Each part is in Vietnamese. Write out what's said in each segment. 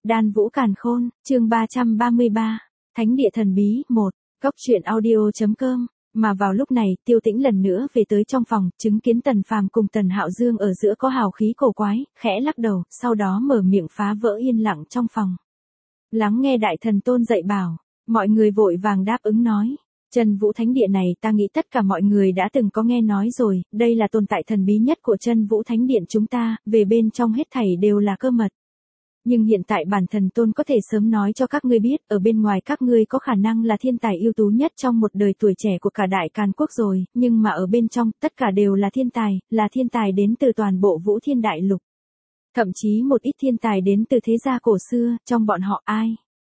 Đan Vũ Càn Khôn, chương 333, Thánh địa thần bí 1, Cốc truyện audio.com. Mà vào lúc này, Tiêu Tĩnh lần nữa về tới trong phòng, chứng kiến Tần Phàm cùng Tần Hạo Dương ở giữa có hào khí cổ quái, khẽ lắc đầu, sau đó mở miệng phá vỡ yên lặng trong phòng. Lắng nghe Đại Thần Tôn dạy bảo, mọi người vội vàng đáp ứng nói. Chân Vũ Thánh Địa này ta nghĩ tất cả mọi người đã từng có nghe nói rồi, đây là tồn tại thần bí nhất của Chân Vũ Thánh Điện chúng ta, về bên trong hết thảy đều là cơ mật. Nhưng hiện tại bản thần tôn có thể sớm nói cho các ngươi biết, ở bên ngoài các ngươi có khả năng là thiên tài ưu tú nhất trong một đời tuổi trẻ của cả Đại Càn Quốc rồi, nhưng mà ở bên trong, tất cả đều là thiên tài đến từ toàn bộ Vũ Thiên Đại Lục. Thậm chí một ít thiên tài đến từ thế gia cổ xưa, trong bọn họ ai?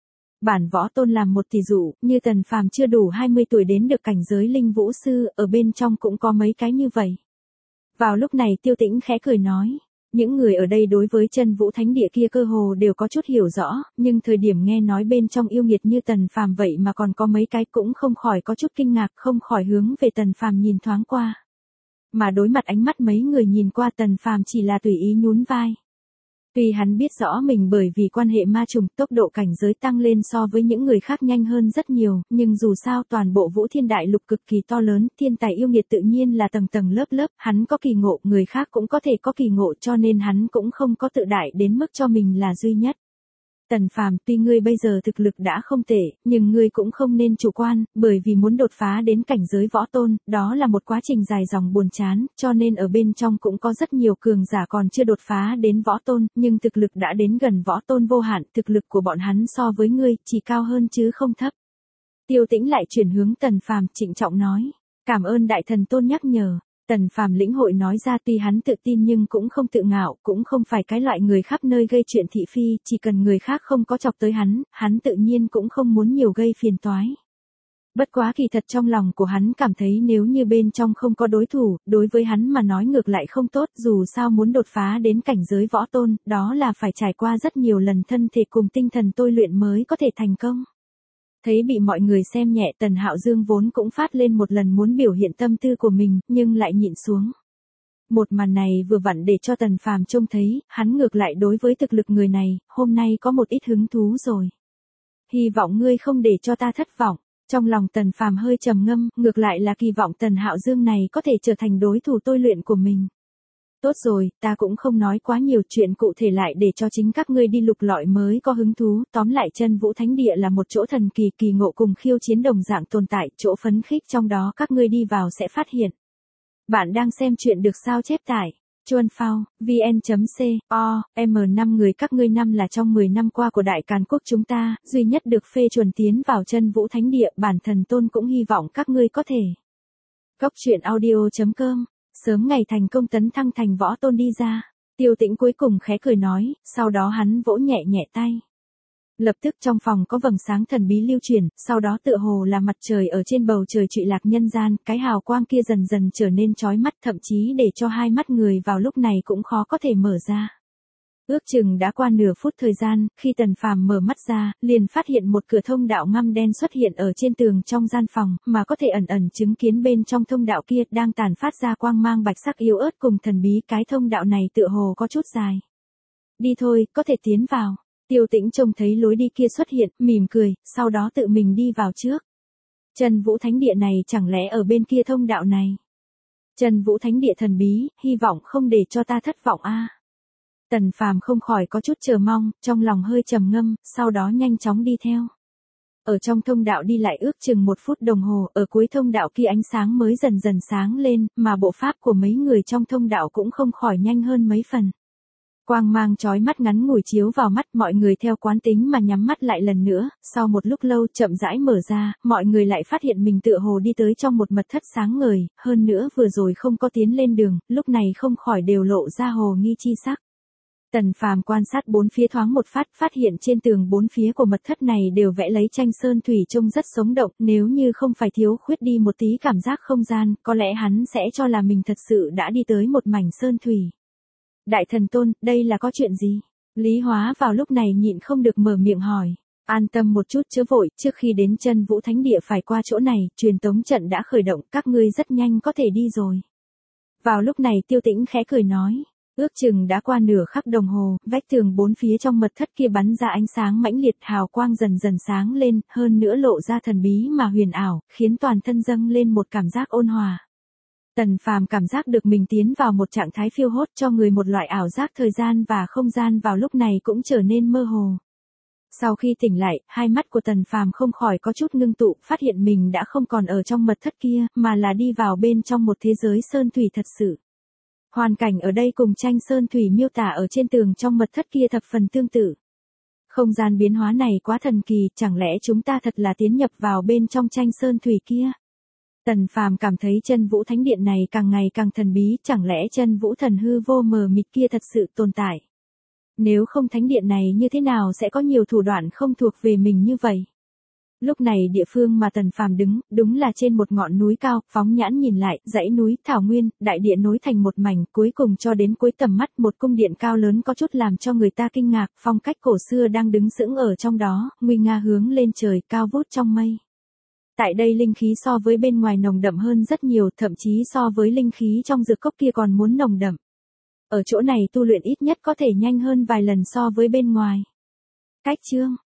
Bản Võ Tôn làm một tỷ dụ, như Tần Phàm chưa đủ 20 tuổi đến được cảnh giới linh vũ sư, ở bên trong cũng có mấy cái như vậy. Vào lúc này Tiêu Tĩnh khẽ cười nói. Những người ở đây đối với Chân Vũ Thánh Địa kia cơ hồ đều có chút hiểu rõ, nhưng thời điểm nghe nói bên trong yêu nghiệt như Tần Phàm vậy mà còn có mấy cái cũng không khỏi có chút kinh ngạc, không khỏi hướng về Tần Phàm nhìn thoáng qua. Mà đối mặt ánh mắt mấy người nhìn qua Tần Phàm chỉ là tùy ý nhún vai. Tuy hắn biết rõ mình bởi vì quan hệ ma trùng tốc độ cảnh giới tăng lên so với những người khác nhanh hơn rất nhiều, nhưng dù sao toàn bộ Vũ Thiên Đại Lục cực kỳ to lớn, thiên tài yêu nghiệt tự nhiên là tầng tầng lớp lớp, hắn có kỳ ngộ, người khác cũng có thể có kỳ ngộ cho nên hắn cũng không có tự đại đến mức cho mình là duy nhất. Tần Phàm, tuy ngươi bây giờ thực lực đã không tệ, nhưng ngươi cũng không nên chủ quan, bởi vì muốn đột phá đến cảnh giới võ tôn, đó là một quá trình dài dòng buồn chán, cho nên ở bên trong cũng có rất nhiều cường giả còn chưa đột phá đến võ tôn, nhưng thực lực đã đến gần võ tôn vô hạn, thực lực của bọn hắn so với ngươi, chỉ cao hơn chứ không thấp. Tiêu Tĩnh lại chuyển hướng Tần Phàm trịnh trọng nói, cảm ơn Đại Thần Tôn nhắc nhở. Tần Phàm lĩnh hội nói ra tuy hắn tự tin nhưng cũng không tự ngạo, cũng không phải cái loại người khắp nơi gây chuyện thị phi, chỉ cần người khác không có chọc tới hắn tự nhiên cũng không muốn nhiều gây phiền toái. Bất quá kỳ thật trong lòng của hắn cảm thấy nếu như bên trong không có đối thủ, đối với hắn mà nói ngược lại không tốt, dù sao muốn đột phá đến cảnh giới võ tôn, đó là phải trải qua rất nhiều lần thân thể cùng tinh thần tôi luyện mới có thể thành công. Thấy bị mọi người xem nhẹ, Tần Hạo Dương vốn cũng phát lên một lần muốn biểu hiện tâm tư của mình, nhưng lại nhịn xuống. Một màn này vừa vặn để cho Tần Phàm trông thấy, hắn ngược lại đối với thực lực người này, hôm nay có một ít hứng thú rồi. Hy vọng ngươi không để cho ta thất vọng. Trong lòng Tần Phàm hơi trầm ngâm, ngược lại là kỳ vọng Tần Hạo Dương này có thể trở thành đối thủ tôi luyện của mình. Tốt rồi, ta cũng không nói quá nhiều chuyện cụ thể lại để cho chính các ngươi đi lục lọi mới có hứng thú, tóm lại Chân Vũ Thánh Địa là một chỗ thần kỳ kỳ ngộ cùng khiêu chiến đồng dạng tồn tại, chỗ phấn khích trong đó các ngươi đi vào sẽ phát hiện. Bạn đang xem chuyện được sao chép tải, Chuan Phao, vn.co.m 5 người các ngươi năm là trong 10 năm qua của Đại Càn Quốc chúng ta, duy nhất được phê chuẩn tiến vào Chân Vũ Thánh Địa, bản thần tôn cũng hy vọng các ngươi có thể. Cốc truyện audio.com. Sớm ngày thành công tấn thăng thành võ tôn đi ra. Tiêu Tĩnh cuối cùng khẽ cười nói, sau đó hắn vỗ nhẹ nhẹ tay. Lập tức trong phòng có vầng sáng thần bí lưu chuyển, sau đó tựa hồ là mặt trời ở trên bầu trời trụy lạc nhân gian, cái hào quang kia dần dần trở nên chói mắt, thậm chí để cho hai mắt người vào lúc này cũng khó có thể mở ra. Ước chừng đã qua nửa phút thời gian, khi Tần Phàm mở mắt ra, liền phát hiện một cửa thông đạo ngăm đen xuất hiện ở trên tường trong gian phòng, mà có thể ẩn ẩn chứng kiến bên trong thông đạo kia đang tản phát ra quang mang bạch sắc yếu ớt cùng thần bí, cái thông đạo này tựa hồ có chút dài. Đi thôi, có thể tiến vào. Tiêu Tĩnh trông thấy lối đi kia xuất hiện, mỉm cười, sau đó tự mình đi vào trước. Chân Vũ Thánh Địa này chẳng lẽ ở bên kia thông đạo này? Chân Vũ Thánh Địa thần bí, hy vọng không để cho ta thất vọng a. Tần Phàm không khỏi có chút chờ mong, trong lòng hơi trầm ngâm, sau đó nhanh chóng đi theo. Ở trong thông đạo đi lại ước chừng 1 phút đồng hồ, ở cuối thông đạo kia ánh sáng mới dần dần sáng lên, mà bộ pháp của mấy người trong thông đạo cũng không khỏi nhanh hơn mấy phần. Quang mang chói mắt ngắn ngủi chiếu vào mắt, mọi người theo quán tính mà nhắm mắt lại lần nữa, sau một lúc lâu chậm rãi mở ra, mọi người lại phát hiện mình tựa hồ đi tới trong một mật thất sáng ngời, hơn nữa vừa rồi không có tiến lên đường, lúc này không khỏi đều lộ ra hồ nghi chi sắc. Tần Phàm quan sát bốn phía thoáng một phát hiện trên tường bốn phía của mật thất này đều vẽ lấy tranh sơn thủy trông rất sống động, nếu như không phải thiếu khuyết đi một tí cảm giác không gian, có lẽ hắn sẽ cho là mình thật sự đã đi tới một mảnh sơn thủy. Đại Thần Tôn, đây là có chuyện gì? Lý Hóa vào lúc này nhịn không được mở miệng hỏi. An tâm một chút chớ vội, trước khi đến Chân Vũ Thánh Địa phải qua chỗ này, truyền tống trận đã khởi động, các ngươi rất nhanh có thể đi rồi. Vào lúc này Tiêu Tĩnh khẽ cười nói. Ước chừng đã qua nửa khắc đồng hồ, vách tường bốn phía trong mật thất kia bắn ra ánh sáng mãnh liệt, hào quang dần dần sáng lên, hơn nữa lộ ra thần bí mà huyền ảo, khiến toàn thân dâng lên một cảm giác ôn hòa. Tần Phàm cảm giác được mình tiến vào một trạng thái phiêu hốt, cho người một loại ảo giác thời gian và không gian vào lúc này cũng trở nên mơ hồ. Sau khi tỉnh lại, hai mắt của Tần Phàm không khỏi có chút ngưng tụ, phát hiện mình đã không còn ở trong mật thất kia, mà là đi vào bên trong một thế giới sơn thủy thật sự. Hoàn cảnh ở đây cùng tranh sơn thủy miêu tả ở trên tường trong mật thất kia thập phần tương tự. Không gian biến hóa này quá thần kỳ, chẳng lẽ chúng ta thật là tiến nhập vào bên trong tranh sơn thủy kia? Tần Phàm cảm thấy chân vũ thánh điện này càng ngày càng thần bí, chẳng lẽ chân vũ thần hư vô mờ mịt kia thật sự tồn tại? Nếu không thánh điện này như thế nào sẽ có nhiều thủ đoạn không thuộc về mình như vậy? Lúc này địa phương mà Tần Phàm đứng, đúng là trên một ngọn núi cao, phóng nhãn nhìn lại, dãy núi, thảo nguyên, đại địa nối thành một mảnh, cuối cùng cho đến cuối tầm mắt một cung điện cao lớn có chút làm cho người ta kinh ngạc, phong cách cổ xưa đang đứng sững ở trong đó, nguy nga hướng lên trời, cao vút trong mây. Tại đây linh khí so với bên ngoài nồng đậm hơn rất nhiều, thậm chí so với linh khí trong dược cốc kia còn muốn nồng đậm. Ở chỗ này tu luyện ít nhất có thể nhanh hơn vài lần so với bên ngoài. Cách chương